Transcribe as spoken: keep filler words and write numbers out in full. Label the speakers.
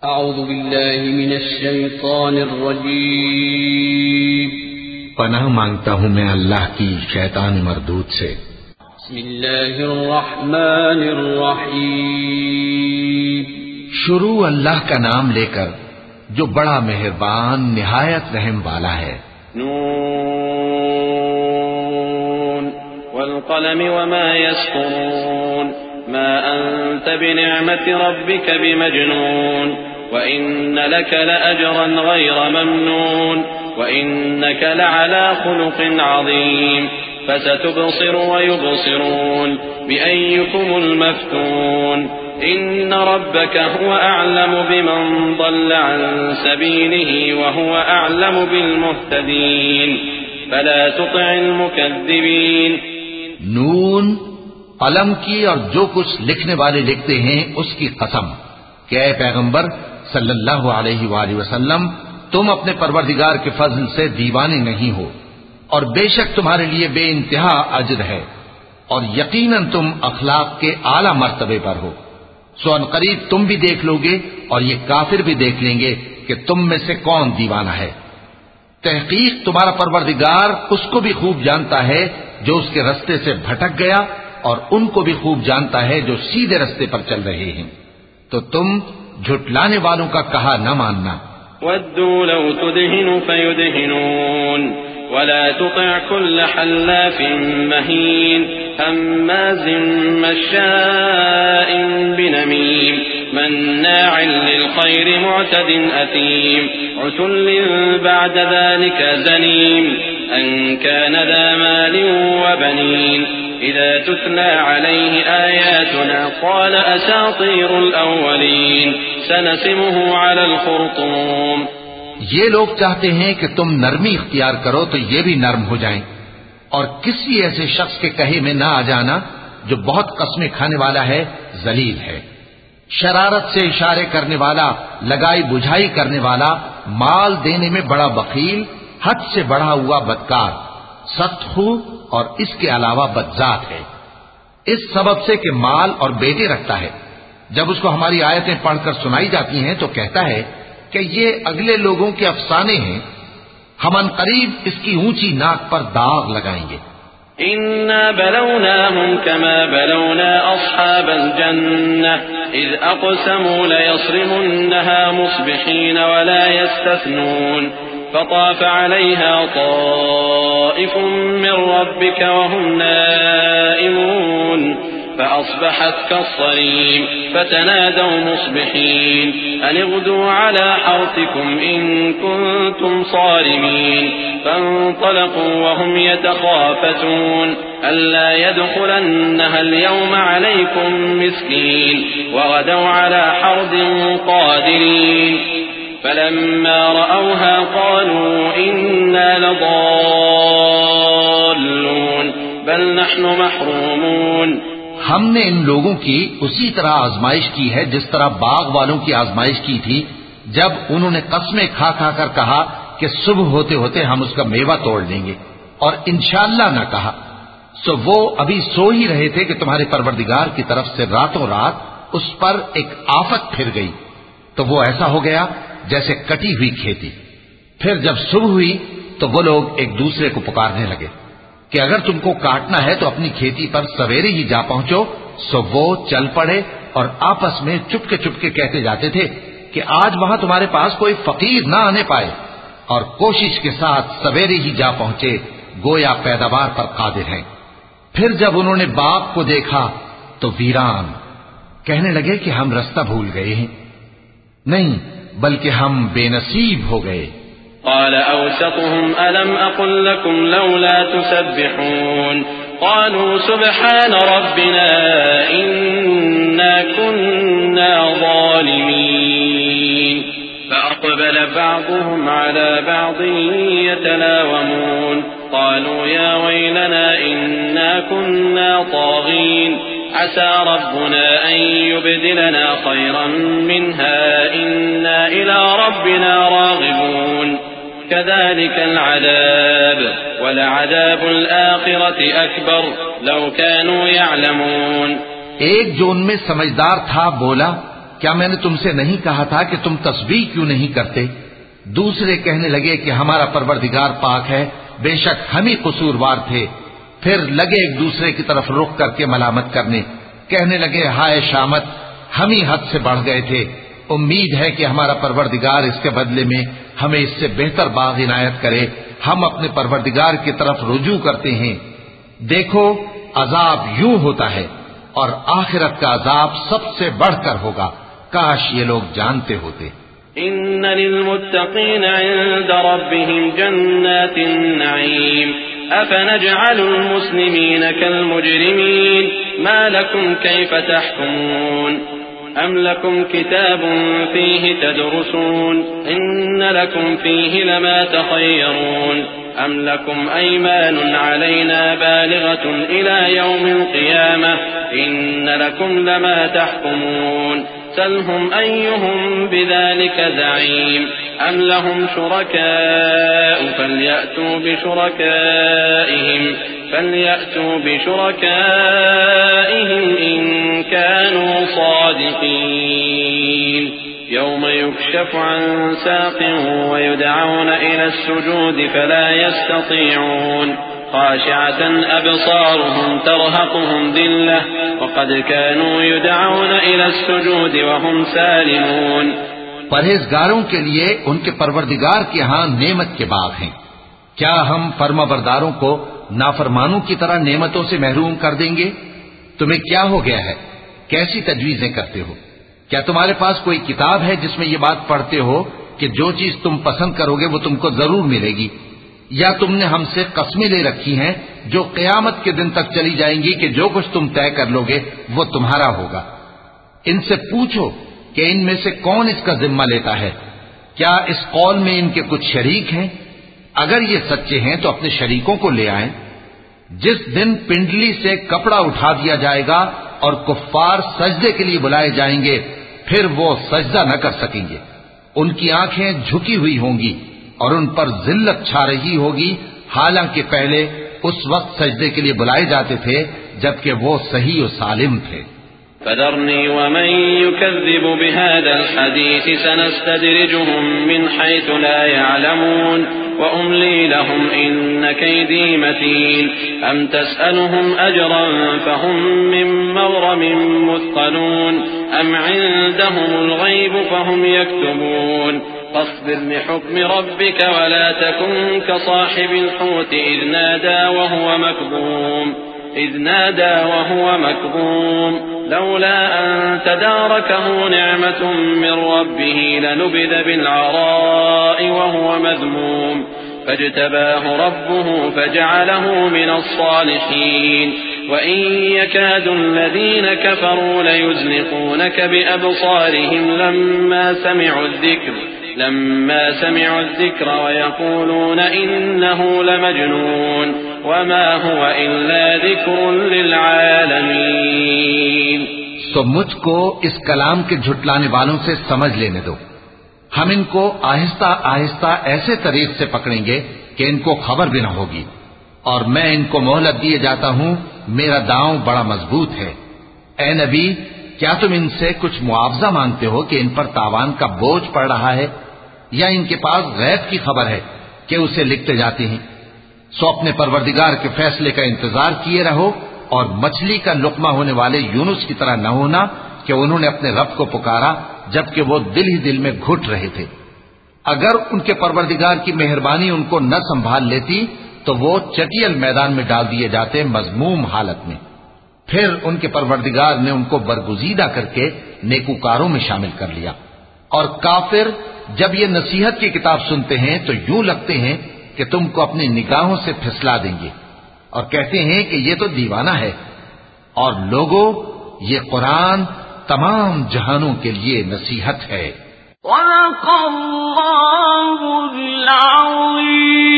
Speaker 1: اعوذ باللہ من الشیطان الرجیم
Speaker 2: پناہ مانگتا ہوں میں اللہ کی شیطان مردود سے۔
Speaker 1: بسم اللہ الرحمن الرحیم
Speaker 2: شروع اللہ کا نام لے کر جو بڑا مہربان نہایت رحم والا ہے۔
Speaker 3: نون والقلم وما يسطرون ما أنت بنعمة ربك بمجنون وإن لك لأجرا غير ممنون وإنك لعلى خلق عظيم فستبصر ويبصرون بأيكم المفتون إن ربك هو أعلم بمن ضل عن سبيله وهو أعلم بالمهتدين فلا تطع المكذبين۔
Speaker 2: نون، قلم کی اور جو کچھ لکھنے والے لکھتے ہیں اس کی قسم کہ اے پیغمبر صلی اللہ علیہ وآلہ وسلم تم اپنے پروردگار کے فضل سے دیوانے نہیں ہو، اور بے شک تمہارے لیے بے انتہا اجر ہے، اور یقیناً تم اخلاق کے اعلی مرتبے پر ہو۔ سو ان قریب تم بھی دیکھ لو گے اور یہ کافر بھی دیکھ لیں گے کہ تم میں سے کون دیوانہ ہے۔ تحقیق تمہارا پروردگار اس کو بھی خوب جانتا ہے جو اس کے رستے سے بھٹک گیا، اور ان کو بھی خوب جانتا ہے جو سیدھے رستے پر چل رہے ہیں، تو تم جھٹلانے والوں کا کہا نہ ماننا۔
Speaker 3: وَدُّوا لَوْ تُدْهِنُ فَيُدْهِنُونَ وَلَا تُطِعْ كُلَّ حَلَّافٍ مَّهِينٍ هَمَّازٍ مَّشَّاءٍ بِنَمِيمٍ مَّنَّاعٍ لِّلْخَيْرِ مُعْتَدٍ أَثِيمٍ عُتُلٍّ بَعْدَ ذَلِكَ زَنِيمٍ أَن كَانَ ذَا مَالٍ وَبَنِينَ إِذَا تُتْلَى عَلَيْهِ آيَاتُنَا قَالَ أَسَاطِيرُ الْأَوَّلِينَ سَنَسِمُهُ عَلَى الْخُرْطُومِ۔
Speaker 2: یہ لوگ چاہتے ہیں کہ تم نرمی اختیار کرو تو یہ بھی نرم ہو جائیں، اور کسی ایسے شخص کے کہے میں نہ آ جانا جو بہت قسمیں کھانے والا ہے، ذلیل ہے، شرارت سے اشارے کرنے والا، لگائی بجھائی کرنے والا، مال دینے میں بڑا بخیل، حد سے بڑھا ہوا بدکار، سخت خو اور اس کے علاوہ بدذات ہے، اس سبب سے کہ مال اور بیٹے رکھتا ہے۔ جب اس کو ہماری آیتیں پڑھ کر سنائی جاتی ہیں تو کہتا ہے کہ یہ اگلے لوگوں کے افسانے ہیں، ہم ان قریب اس کی اونچی ناک پر داغ لگائیں گے۔
Speaker 3: إنا بلوناهم كما بلونا أصحاب الجنة إذ أقسموا ليصرمنها مصبحين ولا يستثنون فطاف عليها طائف من ربك وهم نائمون فأصبحت كالصريم فتنادوا مصبحين أن اغدوا على حرثكم إن كنتم صارمين فانطلقوا وهم يتخافتون ألا يدخلنها اليوم عليكم مسكين وغدوا على حرد قادرين فلما رأوها قالوا إنا لضالون بل نحن محرومون۔
Speaker 2: ہم نے ان لوگوں کی اسی طرح آزمائش کی ہے جس طرح باغ والوں کی آزمائش کی تھی جب انہوں نے قسمیں کھا کھا کر کہا کہ صبح ہوتے ہوتے ہم اس کا میوہ توڑ لیں گے، اور انشاءاللہ نہ کہا۔ سو وہ ابھی سو ہی رہے تھے کہ تمہارے پروردگار کی طرف سے راتوں رات اس پر ایک آفت پھر گئی، تو وہ ایسا ہو گیا جیسے کٹی ہوئی کھیتی۔ پھر جب صبح ہوئی تو وہ لوگ ایک دوسرے کو پکارنے لگے کہ اگر تم کو کاٹنا ہے تو اپنی کھیتی پر سویرے ہی جا پہنچو۔ سو وہ چل پڑے اور آپس میں چپکے چپکے کہتے جاتے تھے کہ آج وہاں تمہارے پاس کوئی فقیر نہ آنے پائے، اور کوشش کے ساتھ سویرے ہی جا پہنچے، گویا پیداوار پر قادر ہیں۔ پھر جب انہوں نے باغ کو دیکھا تو ویران، کہنے لگے کہ ہم رستہ بھول گئے ہیں، نہیں بلکہ ہم بے نصیب ہو گئے۔
Speaker 3: قال أوسطهم ألم أقل لكم لولا تسبحون قالوا سبحان ربنا إنا كنا ظالمين فأقبل بعضهم على بعض يتلاومون قالوا يا ويلنا إنا كنا طاغين عسى ربنا أن يبدلنا خيرا منها إنا إلى ربنا راغبون كذلك العذاب ولعذاب الآخرة أكبر لو كانوا يعلمون۔
Speaker 2: ایک جو ان میں سمجھدار تھا بولا کیا میں نے تم سے نہیں کہا تھا کہ تم تسبیح کیوں نہیں کرتے؟ دوسرے کہنے لگے کہ ہمارا پروردگار پاک ہے، بے شک ہم ہی قصوروار تھے۔ پھر لگے ایک دوسرے کی طرف رخ کر کے ملامت کرنے، کہنے لگے ہائے شامت، ہم ہی حد سے بڑھ گئے تھے۔ امید ہے کہ ہمارا پروردگار اس کے بدلے میں ہمیں اس سے بہتر باغ عنایت کرے۔ ہم اپنے پروردگار کی طرف رجوع کرتے ہیں۔ دیکھو عذاب یوں ہوتا ہے اور آخرت کا عذاب سب سے بڑھ کر ہوگا، کاش یہ لوگ جانتے ہوتے۔
Speaker 3: ان للمتقین عند ربهم جنات النعیم افنجعل المسلمین كالمجرمین ما لكم كيف تحكمون ام لكم كتاب فيه تدرسون ان لكم فيه لما تخيرون ام لكم ايمان علينا بالغة الى يوم القيامة ان لكم لما تحكمون سلهم أيهم بذلك زعيم أم لهم شركاء فليأتوا بشركائهم فليأتوا بشركائهم إن كانوا صادقين يوم يكشف عن ساق ويدعون إلى السجود فلا يستطيعون خاشعة أبصارهم ترهقهم ذلة وقد كانوا يدعون إلى السجود وهم سالمون۔
Speaker 2: پرہیزگاروں کے لیے ان کے پروردگار کے ہاں نعمت کے باغ ہیں۔ کیا ہم فرما برداروں کو نافرمانوں کی طرح نعمتوں سے محروم کر دیں گے؟ تمہیں کیا ہو گیا ہے؟ کیسی تجویزیں کرتے ہو؟ کیا تمہارے پاس کوئی کتاب ہے جس میں یہ بات پڑھتے ہو کہ جو چیز تم پسند کرو گے وہ تم کو ضرور ملے گی؟ یا تم نے ہم سے قسمیں لے رکھی ہیں جو قیامت کے دن تک چلی جائیں گی کہ جو کچھ تم طے کر لو گے وہ تمہارا ہوگا؟ ان سے پوچھو کہ ان میں سے کون اس کا ذمہ لیتا ہے؟ کیا اس قول میں ان کے کچھ شریک ہیں؟ اگر یہ سچے ہیں تو اپنے شریکوں کو لے آئیں۔ جس دن پنڈلی سے کپڑا اٹھا دیا جائے گا اور کفار سجدے کے لیے بلائے جائیں گے، پھر وہ سجدہ نہ کر سکیں گے۔ ان کی آنکھیں جھکی ہوئی ہوں گی اور ان پر ذلت چھا رہی ہوگی، حالانکہ پہلے اس وقت سجدے کے لیے بلائے جاتے تھے جبکہ وہ صحیح و سالم تھے۔
Speaker 3: فذرني ومن يكذب بهذا الحديث سنستدرجهم من حيث لا يعلمون وأملي لهم إن كيدي متين أم تسألهم أجرا فهم من مغرم مثقلون أم عندهم الغيب فهم يكتبون فاصبر لحكم ربك ولا تكن كصاحب الحوت إذ نادى وهو مكظوم إذ نادى وهو مكظوم لولا أن تداركه نعمة من ربه لنبذ بالعراء وهو مذموم فاجتباه ربه فجعله من الصالحين وإن يكاد الذين كفروا ليزلقونك بأبصارهم لما سمعوا الذكر لما سمعوا الذكر ويقولون إنه لمجنون وما هو إلا ذكر للعالمين۔
Speaker 2: تو مجھ کو اس کلام کے جھٹلانے والوں سے سمجھ لینے دو۔ ہم ان کو آہستہ آہستہ ایسے طریق سے پکڑیں گے کہ ان کو خبر بھی نہ ہوگی، اور میں ان کو مہلت دیے جاتا ہوں، میرا داؤں بڑا مضبوط ہے۔ اے نبی، کیا تم ان سے کچھ معاوضہ مانگتے ہو کہ ان پر تاوان کا بوجھ پڑ رہا ہے، یا ان کے پاس غیب کی خبر ہے کہ اسے لکھتے جاتے ہیں؟ سو اپنے پروردگار کے فیصلے کا انتظار کیے رہو، اور مچھلی کا لقمہ ہونے والے یونس کی طرح نہ ہونا کہ انہوں نے اپنے رب کو پکارا جبکہ وہ دل ہی دل میں گھٹ رہے تھے۔ اگر ان کے پروردگار کی مہربانی ان کو نہ سنبھال لیتی تو وہ چٹیل میدان میں ڈال دیے جاتے مذموم حالت میں۔ پھر ان کے پروردگار نے ان کو برگزیدہ کر کے نیکوکاروں میں شامل کر لیا۔ اور کافر جب یہ نصیحت کی کتاب سنتے ہیں تو یوں لگتے ہیں کہ تم کو اپنی نگاہوں سے پھسلا دیں گے، اور کہتے ہیں کہ یہ تو دیوانہ ہے۔ اور لوگوں، یہ قرآن تمام جہانوں کے لیے نصیحت ہے۔
Speaker 4: صدق اللہ العظیم۔